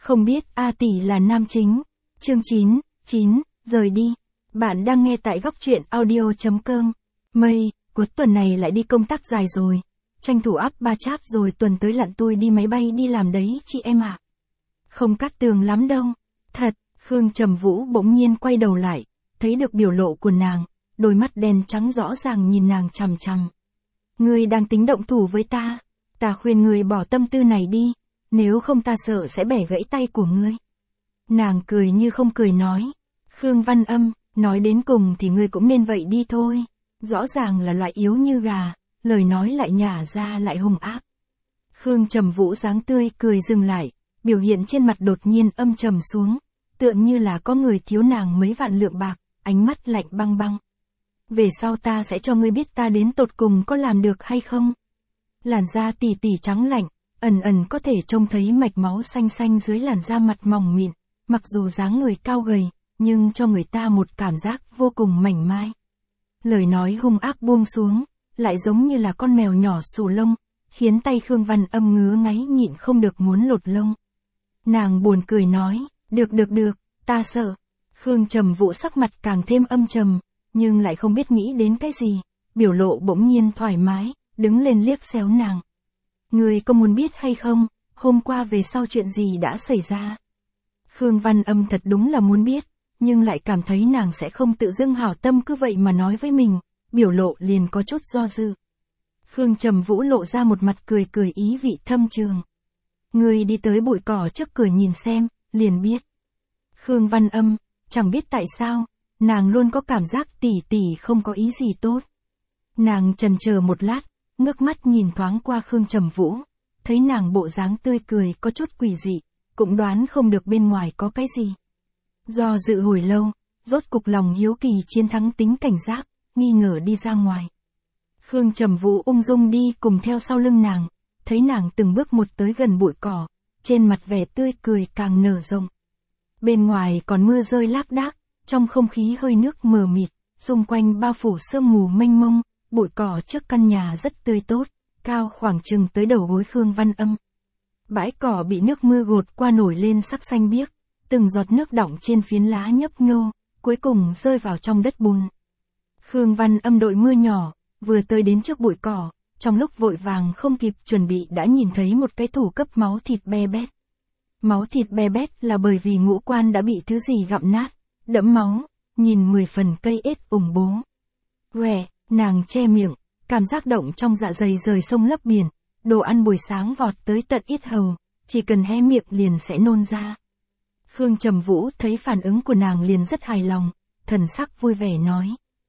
Không biết A tỷ là nam chính. Chương 9, rời đi. Bạn đang nghe tại góc truyện audio.com. Mây, cuối tuần này lại đi công tác dài rồi. Tranh thủ áp ba cháp rồi tuần tới lặn tôi đi máy bay đi làm đấy chị em ạ. Không cát tường lắm đâu. Thật, Khương Trầm Vũ bỗng nhiên quay đầu lại, thấy được biểu lộ của nàng, đôi mắt đen trắng rõ ràng nhìn nàng chằm chằm. Ngươi đang tính động thủ với ta. Ta khuyên ngươi bỏ tâm tư này đi, nếu không ta sợ sẽ bẻ gãy tay của ngươi. Nàng cười như không cười nói. Khương Văn Âm, nói đến cùng thì ngươi cũng nên vậy đi thôi. Rõ ràng là loại yếu như gà, lời nói lại nhả ra lại hung ác. Khương Trầm Vũ dáng tươi cười dừng lại, biểu hiện trên mặt đột nhiên âm trầm xuống, tựa như là có người thiếu nàng mấy vạn lượng bạc, ánh mắt lạnh băng băng. Về sau ta sẽ cho ngươi biết ta đến tột cùng có làm được hay không. Làn da tỉ tỉ trắng lạnh, ẩn ẩn có thể trông thấy mạch máu xanh xanh dưới làn da mặt mỏng mịn, mặc dù dáng người cao gầy, nhưng cho người ta một cảm giác vô cùng mảnh mai. Lời nói hung ác buông xuống, lại giống như là con mèo nhỏ xù lông, khiến tay Khương Văn Âm ngứa ngáy nhịn không được muốn lột lông. Nàng buồn cười nói, được, ta sợ. Khương Trầm Vũ sắc mặt càng thêm âm trầm, nhưng lại không biết nghĩ đến cái gì, biểu lộ bỗng nhiên thoải mái, đứng lên liếc xéo nàng. Ngươi có muốn biết hay không, hôm qua về sau chuyện gì đã xảy ra? Khương Văn Âm thật đúng là muốn biết, nhưng lại cảm thấy nàng sẽ không tự dưng hảo tâm cứ vậy mà nói với mình, biểu lộ liền có chút do dự. Khương Trầm Vũ lộ ra một mặt cười cười ý vị thâm trường. Ngươi đi tới bụi cỏ trước cửa nhìn xem, liền biết. Khương Văn Âm, chẳng biết tại sao, nàng luôn có cảm giác tỷ tỷ không có ý gì tốt. Nàng chần chờ một lát, ngước mắt nhìn thoáng qua Khương Trầm Vũ, thấy nàng bộ dáng tươi cười có chút quỷ dị, cũng đoán không được bên ngoài có cái gì. Do dự hồi lâu, rốt cục lòng hiếu kỳ chiến thắng tính cảnh giác, nghi ngờ đi ra ngoài. Khương Trầm Vũ ung dung đi cùng theo sau lưng nàng, thấy nàng từng bước một tới gần bụi cỏ, trên mặt vẻ tươi cười càng nở rộng. Bên ngoài còn mưa rơi lác đác, trong không khí hơi nước mờ mịt, xung quanh bao phủ sương mù mênh mông, bụi cỏ trước căn nhà rất tươi tốt, cao khoảng chừng tới đầu gối Khương Văn Âm. Bãi cỏ bị nước mưa gột qua nổi lên sắc xanh biếc, từng giọt nước đọng trên phiến lá nhấp nhô, cuối cùng rơi vào trong đất bùn. Khương Văn Âm đội mưa nhỏ, vừa tới đến trước bụi cỏ, trong lúc vội vàng không kịp chuẩn bị đã nhìn thấy một cái tủ cấp máu thịt be bét. Máu thịt be bét là bởi vì ngũ quan đã bị thứ gì gặm nát, đẫm máu, nhìn 10 phần cây ết ủng bố. Quẻ, nàng che miệng, cảm giác động trong dạ dày rời sông lấp biển, đồ ăn buổi sáng vọt tới tận yết hầu, chỉ cần hé miệng liền sẽ nôn ra. Khương Trầm Vũ thấy phản ứng của nàng liền rất hài lòng, thần sắc vui vẻ nói.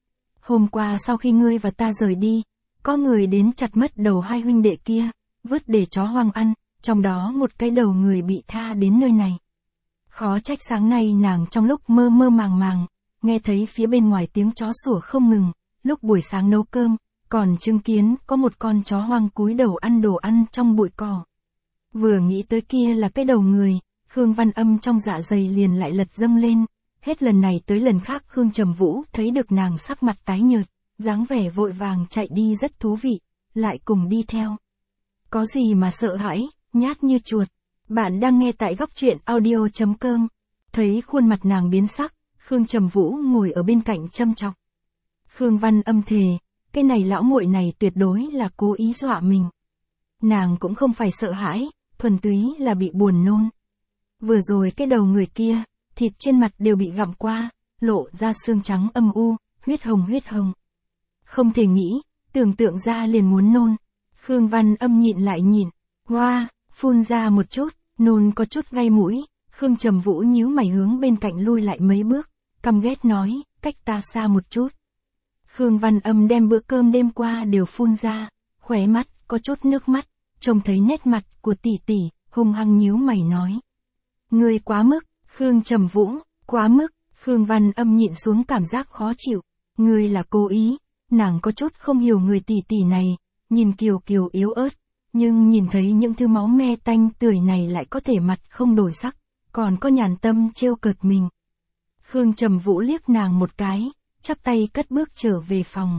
Hôm qua sau khi ngươi và ta rời đi, có người đến chặt mất đầu hai huynh đệ kia, vứt để chó hoang ăn, trong đó một cái đầu người bị tha đến nơi này. Khó trách sáng nay nàng trong lúc mơ mơ màng màng, nghe thấy phía bên ngoài tiếng chó sủa không ngừng, lúc buổi sáng nấu cơm, còn chứng kiến có một con chó hoang cúi đầu ăn đồ ăn trong bụi cỏ. Vừa nghĩ tới kia là cái đầu người, Khương Văn Âm trong dạ dày liền lại lật dâng lên, hết lần này tới lần khác Khương Trầm Vũ thấy được nàng sắc mặt tái nhợt, dáng vẻ vội vàng chạy đi rất thú vị, lại cùng đi theo. Có gì mà sợ hãi, nhát như chuột. Bạn đang nghe tại góc truyện audio.com. Thấy khuôn mặt nàng biến sắc, Khương Trầm Vũ ngồi ở bên cạnh châm chọc. Khương Văn Âm thề, cái này lão muội này tuyệt đối là cố ý dọa mình. Nàng cũng không phải sợ hãi, thuần túy là bị buồn nôn. Vừa rồi cái đầu người kia, thịt trên mặt đều bị gặm qua, lộ ra xương trắng âm u, huyết hồng. Không thể nghĩ, tưởng tượng ra liền muốn nôn. Khương Văn Âm nhịn lại nhịn, hoa, phun ra một chút, nôn có chút gai mũi. Khương Trầm Vũ nhíu mày hướng bên cạnh lui lại mấy bước, căm ghét nói, cách ta xa một chút. Khương Văn Âm đem bữa cơm đêm qua đều phun ra, khóe mắt có chút nước mắt, trông thấy nét mặt của tỷ tỷ, hung hăng nhíu mày nói. Ngươi quá mức. Khương Trầm Vũ, quá mức. Khương Văn Âm nhịn xuống cảm giác khó chịu. Ngươi là cố ý. Nàng có chút không hiểu người tỷ tỷ này, nhìn kiều kiều yếu ớt, nhưng nhìn thấy những thứ máu me tanh tưởi này lại có thể mặt không đổi sắc, còn có nhàn tâm trêu cợt mình. Khương Trầm Vũ liếc nàng một cái, chắp tay cất bước trở về phòng.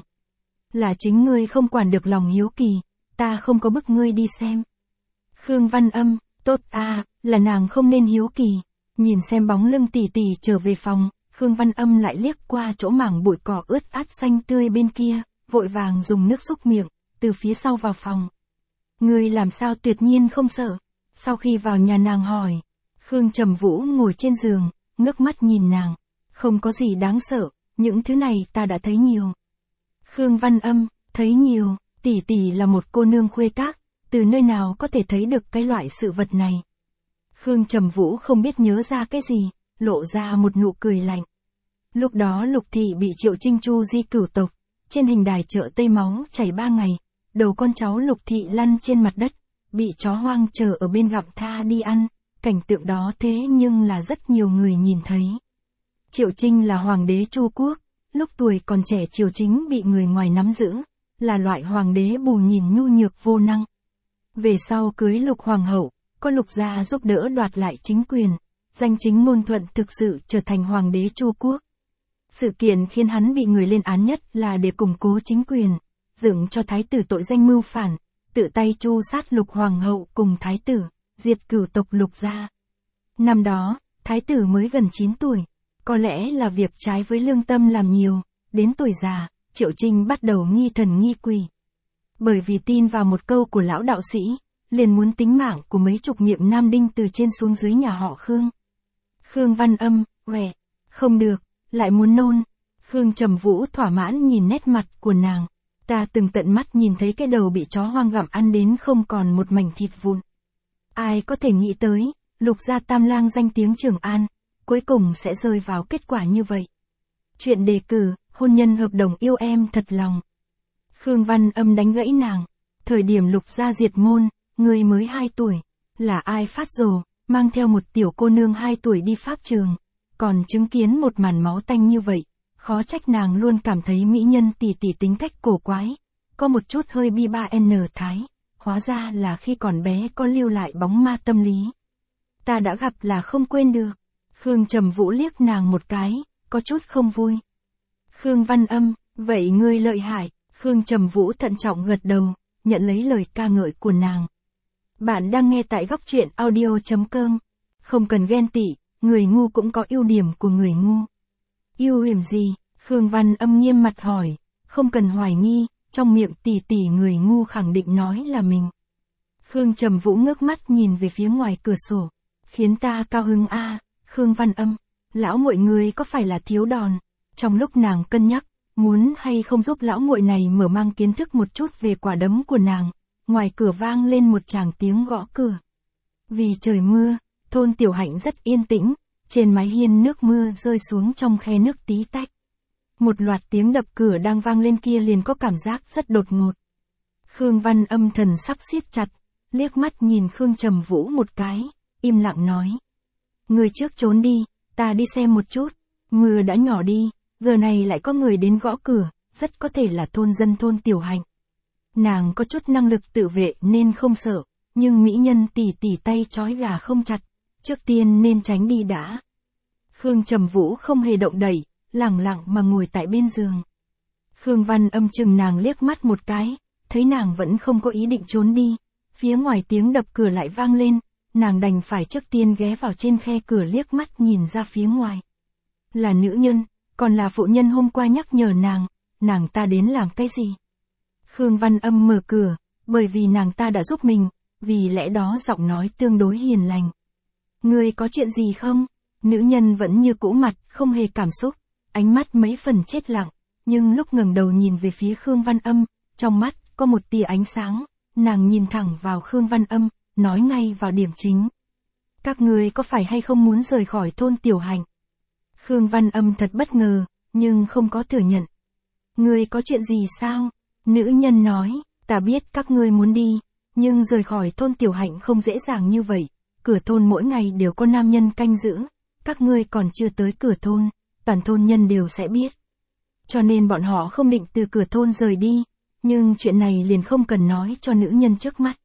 Là chính ngươi không quản được lòng hiếu kỳ, ta không có bức ngươi đi xem. Khương Văn Âm, Tốt à, là nàng không nên hiếu kỳ. Nhìn xem bóng lưng tỷ tỷ trở về phòng, Khương Văn Âm lại liếc qua chỗ mảng bụi cỏ ướt át xanh tươi bên kia, vội vàng dùng nước súc miệng, từ phía sau vào phòng. Ngươi làm sao tuyệt nhiên không sợ? Sau khi vào nhà nàng hỏi. Khương Trầm Vũ ngồi trên giường, ngước mắt nhìn nàng. Không có gì đáng sợ, những thứ này ta đã thấy nhiều. Khương Văn Âm, thấy nhiều, tỷ tỷ là một cô nương khuê các, từ nơi nào có thể thấy được cái loại sự vật này. Khương Trầm Vũ không biết nhớ ra cái gì, lộ ra một nụ cười lạnh. Lúc đó Lục Thị bị Triệu Trinh Chu di cửu tộc, trên hình đài chợ Tây máu chảy 3 ngày, đầu con cháu Lục Thị lăn trên mặt đất, bị chó hoang chờ ở bên gặm tha đi ăn, cảnh tượng đó thế nhưng là rất nhiều người nhìn thấy. Triệu Trinh là hoàng đế Chu quốc, lúc tuổi còn trẻ Triều Chính bị người ngoài nắm giữ, là loại hoàng đế bù nhìn nhu nhược vô năng. Về sau cưới Lục hoàng hậu, có Lục gia giúp đỡ đoạt lại chính quyền, danh chính ngôn thuận thực sự trở thành hoàng đế Chu quốc. Sự kiện khiến hắn bị người lên án nhất là để củng cố chính quyền, dựng cho thái tử tội danh mưu phản, tự tay tru sát Lục hoàng hậu cùng thái tử, diệt cửu tộc Lục gia. Năm đó, thái tử mới gần 9 tuổi, có lẽ là việc trái với lương tâm làm nhiều, đến tuổi già, Triệu Trinh bắt đầu nghi thần nghi quỷ. Bởi vì tin vào một câu của lão đạo sĩ, liền muốn tính mạng của mấy chục miệng nam đinh từ trên xuống dưới nhà họ Khương. Khương Văn Âm, "Uệ, không được, lại muốn nôn." Khương Trầm Vũ thỏa mãn nhìn nét mặt của nàng. Ta từng tận mắt nhìn thấy cái đầu bị chó hoang gặm ăn đến không còn một mảnh thịt vụn. Ai có thể nghĩ tới, Lục gia tam lang danh tiếng Trường An, cuối cùng sẽ rơi vào kết quả như vậy. Chuyện đề cử, hôn nhân hợp đồng yêu em thật lòng. Khương Văn Âm đánh gãy nàng. Thời điểm Lục gia diệt môn, người mới 2 tuổi. Là ai phát rồ, mang theo một tiểu cô nương 2 tuổi đi pháp trường. Còn chứng kiến một màn máu tanh như vậy, khó trách nàng luôn cảm thấy mỹ nhân tỷ tỷ tính cách cổ quái. Có một chút hơi bi ba n thái. Hóa ra là khi còn bé có lưu lại bóng ma tâm lý. Ta đã gặp là không quên được. Khương Trầm Vũ liếc nàng một cái, có chút không vui. Khương Văn Âm, vậy ngươi lợi hại. Khương Trầm Vũ thận trọng gật đầu, nhận lấy lời ca ngợi của nàng. Bạn đang nghe tại góc truyện audio.com. Không cần ghen tị, người ngu cũng có ưu điểm của người ngu. Ưu điểm gì? Khương Văn Âm nghiêm mặt hỏi, không cần hoài nghi, trong miệng tỷ tỷ người ngu khẳng định nói là mình. Khương Trầm Vũ ngước mắt nhìn về phía ngoài cửa sổ, khiến ta cao hứng a. Khương Văn Âm, lão muội người có phải là thiếu đòn? Trong lúc nàng cân nhắc, muốn hay không giúp lão muội này mở mang kiến thức một chút về quả đấm của nàng, ngoài cửa vang lên một tràng tiếng gõ cửa. Vì trời mưa, thôn Tiểu Hạnh rất yên tĩnh, trên mái hiên nước mưa rơi xuống trong khe nước tí tách. Một loạt tiếng đập cửa đang vang lên kia liền có cảm giác rất đột ngột. Khương Văn Âm thần sắc siết chặt, liếc mắt nhìn Khương Trầm Vũ một cái, im lặng nói. Người trước trốn đi, ta đi xem một chút. Mưa đã nhỏ đi, giờ này lại có người đến gõ cửa, rất có thể là thôn dân thôn Tiểu Hạnh. Nàng có chút năng lực tự vệ nên không sợ, nhưng mỹ nhân tỷ tỷ tay trói gà không chặt, trước tiên nên tránh đi đã. Khương Trầm Vũ không hề động đậy, lẳng lặng mà ngồi tại bên giường. Khương Văn Âm chừng nàng liếc mắt một cái, thấy nàng vẫn không có ý định trốn đi, phía ngoài tiếng đập cửa lại vang lên, nàng đành phải trước tiên ghé vào trên khe cửa liếc mắt nhìn ra phía ngoài. Là nữ nhân, còn là phụ nhân hôm qua nhắc nhở nàng ta đến làm cái gì? Khương Văn Âm mở cửa, bởi vì nàng ta đã giúp mình, vì lẽ đó giọng nói tương đối hiền lành. Ngươi có chuyện gì không? Nữ nhân vẫn như cũ mặt, không hề cảm xúc, ánh mắt mấy phần chết lặng, nhưng lúc ngẩng đầu nhìn về phía Khương Văn Âm, trong mắt có một tia ánh sáng, nàng nhìn thẳng vào Khương Văn Âm, nói ngay vào điểm chính. Các ngươi có phải hay không muốn rời khỏi thôn Tiểu Hạnh? Khương Văn Âm thật bất ngờ, nhưng không có thừa nhận. Ngươi có chuyện gì sao? Nữ nhân nói, ta biết các ngươi muốn đi, nhưng rời khỏi thôn Tiểu Hạnh không dễ dàng như vậy, cửa thôn mỗi ngày đều có nam nhân canh giữ, các ngươi còn chưa tới cửa thôn, toàn thôn nhân đều sẽ biết. Cho nên bọn họ không định từ cửa thôn rời đi, nhưng chuyện này liền không cần nói cho nữ nhân trước mắt.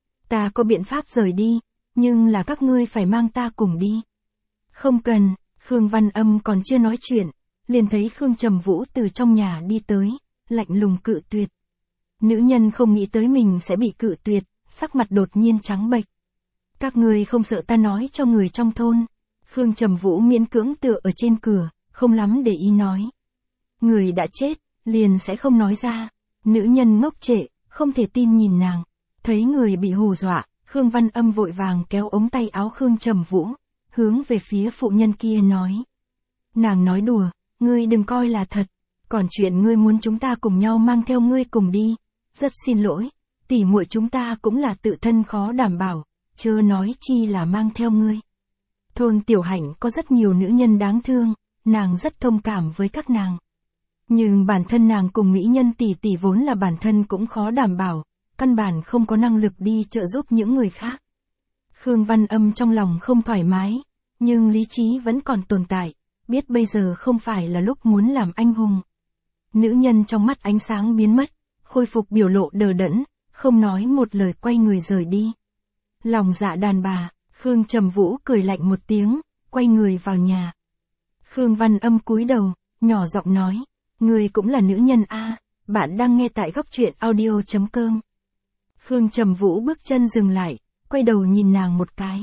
Ta có biện pháp rời đi, nhưng là các ngươi phải mang ta cùng đi. Không cần, Khương Văn Âm còn chưa nói chuyện, liền thấy Khương Trầm Vũ từ trong nhà đi tới, lạnh lùng cự tuyệt. Nữ nhân không nghĩ tới mình sẽ bị cự tuyệt, sắc mặt đột nhiên trắng bệch. Các ngươi không sợ ta nói cho người trong thôn. Khương Trầm Vũ miễn cưỡng tựa ở trên cửa, không lắm để ý nói. Người đã chết, liền sẽ không nói ra. Nữ nhân ngốc trệ, không thể tin nhìn nàng. Thấy người bị hù dọa, Khương Văn Âm vội vàng kéo ống tay áo Khương Trầm Vũ, hướng về phía phụ nhân kia nói. Nàng nói đùa, ngươi đừng coi là thật. Còn chuyện ngươi muốn chúng ta cùng nhau mang theo ngươi cùng đi. Rất xin lỗi, tỉ muội chúng ta cũng là tự thân khó đảm bảo, chớ nói chi là mang theo ngươi. Thôn Tiểu Hạnh có rất nhiều nữ nhân đáng thương, nàng rất thông cảm với các nàng. Nhưng bản thân nàng cùng mỹ nhân tỷ tỷ vốn là bản thân cũng khó đảm bảo, căn bản không có năng lực đi trợ giúp những người khác. Khương Văn Âm trong lòng không thoải mái, nhưng lý trí vẫn còn tồn tại, biết bây giờ không phải là lúc muốn làm anh hùng. Nữ nhân trong mắt ánh sáng biến mất, khôi phục biểu lộ đờ đẫn, không nói một lời quay người rời đi. Lòng dạ đàn bà, Khương Trầm Vũ cười lạnh một tiếng, quay người vào nhà. Khương Văn Âm cúi đầu, nhỏ giọng nói, người cũng là nữ nhân a, bạn đang nghe tại góc truyện audio.com. Khương Trầm Vũ bước chân dừng lại, quay đầu nhìn nàng một cái.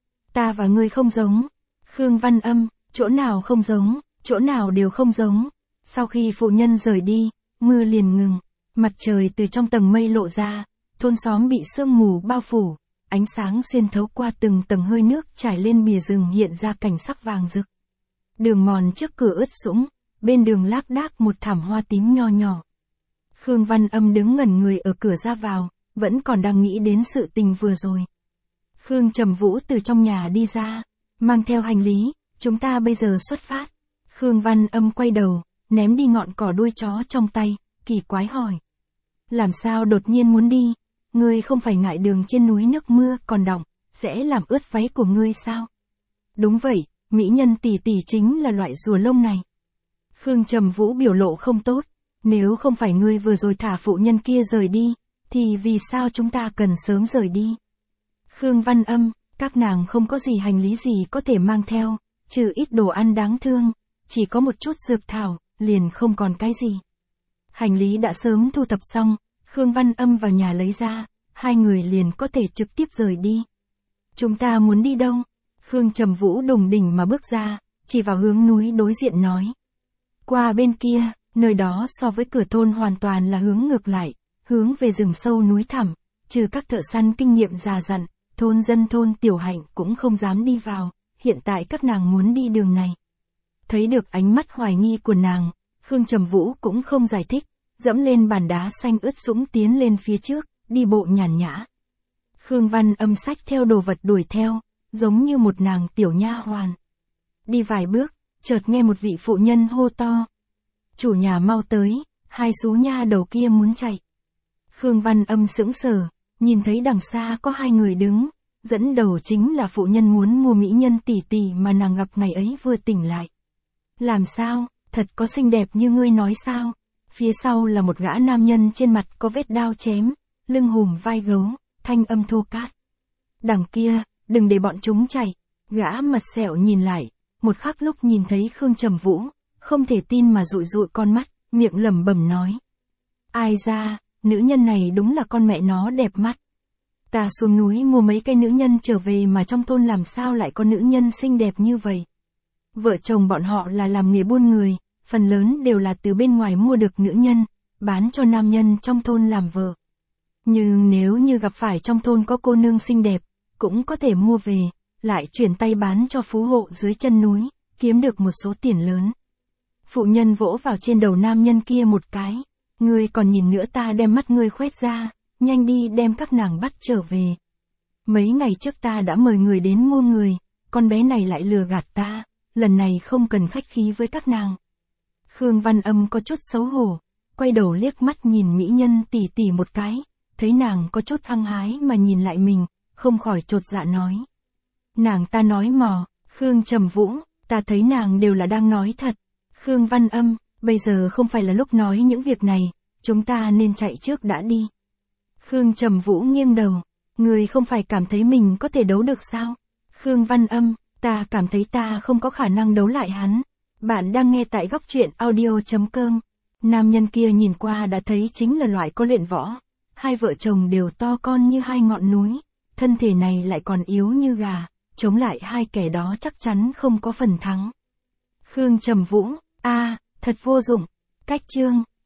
Ta và ngươi không giống. Khương Văn Âm, chỗ nào không giống, chỗ nào đều không giống. Sau khi phụ nhân rời đi, mưa liền ngừng, mặt trời từ trong tầng mây lộ ra, thôn xóm bị sương mù bao phủ, ánh sáng xuyên thấu qua từng tầng hơi nước trải lên bìa rừng hiện ra cảnh sắc vàng rực. Đường mòn trước cửa ướt sũng, bên đường lác đác một thảm hoa tím nho nhỏ. Khương Văn Âm đứng ngẩn người ở cửa ra vào, vẫn còn đang nghĩ đến sự tình vừa rồi. Khương Trầm Vũ từ trong nhà đi ra, mang theo hành lý, chúng ta bây giờ xuất phát. Khương Văn Âm quay đầu, ném đi ngọn cỏ đuôi chó trong tay, kỳ quái hỏi. Làm sao đột nhiên muốn đi? Ngươi không phải ngại đường trên núi nước mưa còn đọng, sẽ làm ướt váy của ngươi sao? Đúng vậy, mỹ nhân tỷ tỷ chính là loại rùa lông này. Khương Trầm Vũ biểu lộ không tốt, nếu không phải ngươi vừa rồi thả phụ nhân kia rời đi, thì vì sao chúng ta cần sớm rời đi? Khương Văn Âm, các nàng không có gì hành lý gì có thể mang theo, trừ ít đồ ăn đáng thương, chỉ có một chút dược thảo, liền không còn cái gì. Hành lý đã sớm thu thập xong, Khương Văn Âm vào nhà lấy ra, hai người liền có thể trực tiếp rời đi. Chúng ta muốn đi đâu? Khương Trầm Vũ đùng đỉnh mà bước ra, chỉ vào hướng núi đối diện nói. Qua bên kia, nơi đó so với cửa thôn hoàn toàn là hướng ngược lại, hướng về rừng sâu núi thẳm, trừ các thợ săn kinh nghiệm già dặn, thôn dân thôn Tiểu Hạnh cũng không dám đi vào, hiện tại các nàng muốn đi đường này. Thấy được ánh mắt hoài nghi của nàng, Khương Trầm Vũ cũng không giải thích, dẫm lên bàn đá xanh ướt sũng tiến lên phía trước, đi bộ nhàn nhã. Khương Văn Âm xách theo đồ vật đuổi theo, giống như một nàng tiểu nha hoàn. Đi vài bước, chợt nghe một vị phụ nhân hô to. Chủ nhà mau tới, hai xú nha đầu kia muốn chạy. Khương Văn Âm sững sờ, nhìn thấy đằng xa có hai người đứng, dẫn đầu chính là phụ nhân muốn mua mỹ nhân tỷ tỷ mà nàng gặp ngày ấy vừa tỉnh lại. Làm sao, thật có xinh đẹp như ngươi nói sao? Phía sau là một gã nam nhân trên mặt có vết đao chém, lưng hùm vai gấu, thanh âm thô cát. Đằng kia, đừng để bọn chúng chạy. Gã mặt sẹo nhìn lại, một khắc lúc nhìn thấy Khương Trầm Vũ, không thể tin mà dụi dụi con mắt, miệng lẩm bẩm nói. Ai ra, nữ nhân này đúng là con mẹ nó đẹp mắt. Ta xuống núi mua mấy cây nữ nhân trở về mà trong thôn làm sao lại có nữ nhân xinh đẹp như vậy. Vợ chồng bọn họ là làm nghề buôn người, phần lớn đều là từ bên ngoài mua được nữ nhân, bán cho nam nhân trong thôn làm vợ. Nhưng nếu như gặp phải trong thôn có cô nương xinh đẹp, cũng có thể mua về, lại chuyển tay bán cho phú hộ dưới chân núi, kiếm được một số tiền lớn. Phụ nhân vỗ vào trên đầu nam nhân kia một cái. Ngươi còn nhìn nữa ta đem mắt ngươi khoét ra, nhanh đi đem các nàng bắt trở về. Mấy ngày trước ta đã mời người đến mua người, con bé này lại lừa gạt ta, lần này không cần khách khí với các nàng. Khương Văn Âm có chút xấu hổ, quay đầu liếc mắt nhìn mỹ nhân tỷ tỷ một cái, thấy nàng có chút hăng hái mà nhìn lại mình, không khỏi chột dạ nói. Nàng ta nói mò, Khương Trầm Vũ, ta thấy nàng đều là đang nói thật. Khương Văn Âm, bây giờ không phải là lúc nói những việc này, chúng ta nên chạy trước đã đi. Khương Trầm Vũ nghiêng đầu, người không phải cảm thấy mình có thể đấu được sao? Khương Văn Âm, ta cảm thấy ta không có khả năng đấu lại hắn. Bạn đang nghe tại góc truyện audio.com. Nam nhân kia nhìn qua đã thấy chính là loại có luyện võ. Hai vợ chồng đều to con như hai ngọn núi, thân thể này lại còn yếu như gà, chống lại hai kẻ đó chắc chắn không có phần thắng. Khương Trầm Vũ, thật vô dụng. Cách chương